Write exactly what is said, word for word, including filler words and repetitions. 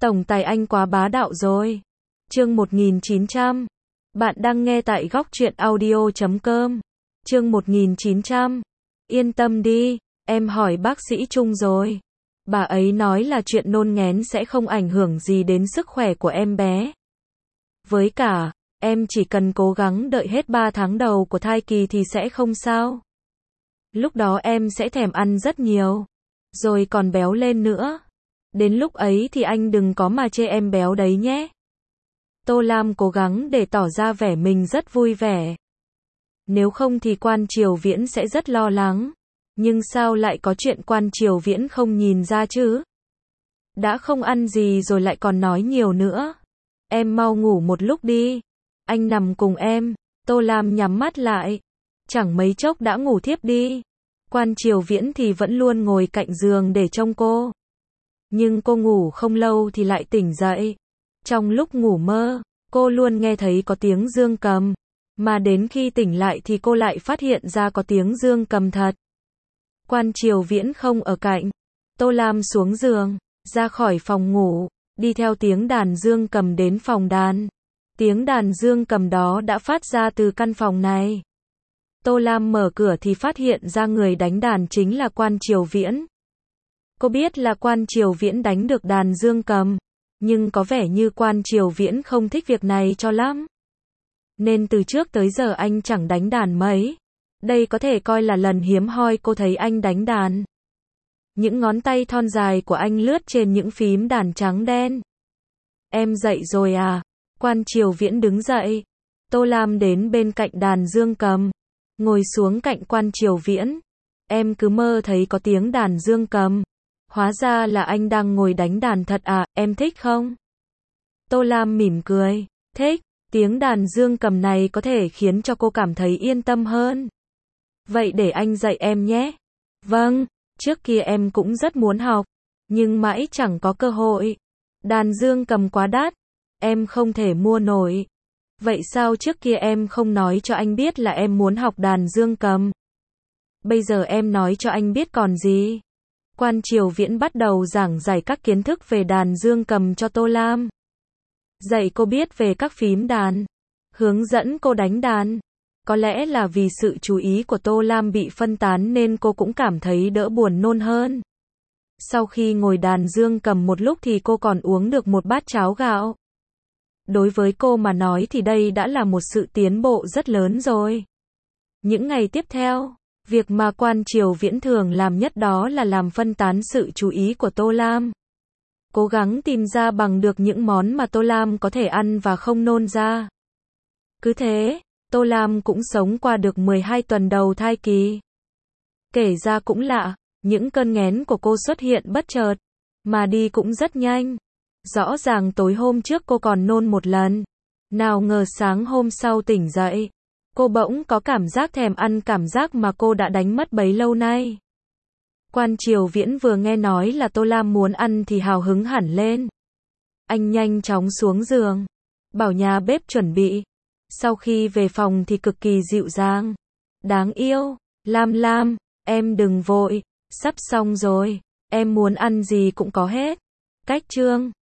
Tổng tài anh quá bá đạo rồi. Chương một nghìn chín trăm. Bạn đang nghe tại góc truyện audio chấm com. Chương một nghìn chín trăm. Yên tâm đi, em hỏi bác sĩ Trung rồi. Bà ấy nói là chuyện nôn nghén sẽ không ảnh hưởng gì đến sức khỏe của em bé. Với cả, em chỉ cần cố gắng đợi hết ba tháng đầu của thai kỳ thì sẽ không sao. Lúc đó em sẽ thèm ăn rất nhiều, rồi còn béo lên nữa. Đến lúc ấy thì anh đừng có mà chê em béo đấy nhé. Tô Lam cố gắng để tỏ ra vẻ mình rất vui vẻ. Nếu không thì Quan Triều Viễn sẽ rất lo lắng. Nhưng sao lại có chuyện Quan Triều Viễn không nhìn ra chứ? Đã không ăn gì rồi lại còn nói nhiều nữa. Em mau ngủ một lúc đi. Anh nằm cùng em. Tô Lam nhắm mắt lại. Chẳng mấy chốc đã ngủ thiếp đi. Quan Triều Viễn thì vẫn luôn ngồi cạnh giường để trông cô. Nhưng cô ngủ không lâu thì lại tỉnh dậy. Trong lúc ngủ mơ, cô luôn nghe thấy có tiếng dương cầm. Mà đến khi tỉnh lại thì cô lại phát hiện ra có tiếng dương cầm thật. Quan Triều Viễn không ở cạnh. Tô Lam xuống giường, ra khỏi phòng ngủ, đi theo tiếng đàn dương cầm đến phòng đàn. Tiếng đàn dương cầm đó đã phát ra từ căn phòng này. Tô Lam mở cửa thì phát hiện ra người đánh đàn chính là Quan Triều Viễn. Cô biết là Quan Triều Viễn đánh được đàn dương cầm, nhưng có vẻ như Quan Triều Viễn không thích việc này cho lắm. Nên từ trước tới giờ anh chẳng đánh đàn mấy. Đây có thể coi là lần hiếm hoi cô thấy anh đánh đàn. Những ngón tay thon dài của anh lướt trên những phím đàn trắng đen. Em dậy rồi à? Quan Triều Viễn đứng dậy. Tô Lam đến bên cạnh đàn dương cầm, ngồi xuống cạnh Quan Triều Viễn. Em cứ mơ thấy có tiếng đàn dương cầm. Hóa ra là anh đang ngồi đánh đàn thật à, em thích không? Tô Lam mỉm cười. Thích, tiếng đàn dương cầm này có thể khiến cho cô cảm thấy yên tâm hơn. Vậy để anh dạy em nhé. Vâng, trước kia em cũng rất muốn học, nhưng mãi chẳng có cơ hội. Đàn dương cầm quá đắt, em không thể mua nổi. Vậy sao trước kia em không nói cho anh biết là em muốn học đàn dương cầm? Bây giờ em nói cho anh biết còn gì? Quan Triều Viễn bắt đầu giảng giải các kiến thức về đàn dương cầm cho Tô Lam. Dạy cô biết về các phím đàn, hướng dẫn cô đánh đàn. Có lẽ là vì sự chú ý của Tô Lam bị phân tán nên cô cũng cảm thấy đỡ buồn nôn hơn. Sau khi ngồi đàn dương cầm một lúc thì cô còn uống được một bát cháo gạo. Đối với cô mà nói thì đây đã là một sự tiến bộ rất lớn rồi. Những ngày tiếp theo, việc mà Quan Triều Viễn thường làm nhất đó là làm phân tán sự chú ý của Tô Lam. Cố gắng tìm ra bằng được những món mà Tô Lam có thể ăn và không nôn ra. Cứ thế, Tô Lam cũng sống qua được mười hai tuần đầu thai kỳ. Kể ra cũng lạ, những cơn nghén của cô xuất hiện bất chợt, mà đi cũng rất nhanh. Rõ ràng tối hôm trước cô còn nôn một lần. Nào ngờ sáng hôm sau tỉnh dậy, cô bỗng có cảm giác thèm ăn, cảm giác mà cô đã đánh mất bấy lâu nay. Quan Triều Viễn vừa nghe nói là Tô Lam muốn ăn thì hào hứng hẳn lên. Anh nhanh chóng xuống giường, bảo nhà bếp chuẩn bị. Sau khi về phòng thì cực kỳ dịu dàng. Đáng yêu, Lam Lam, em đừng vội, sắp xong rồi, em muốn ăn gì cũng có hết. Cách chương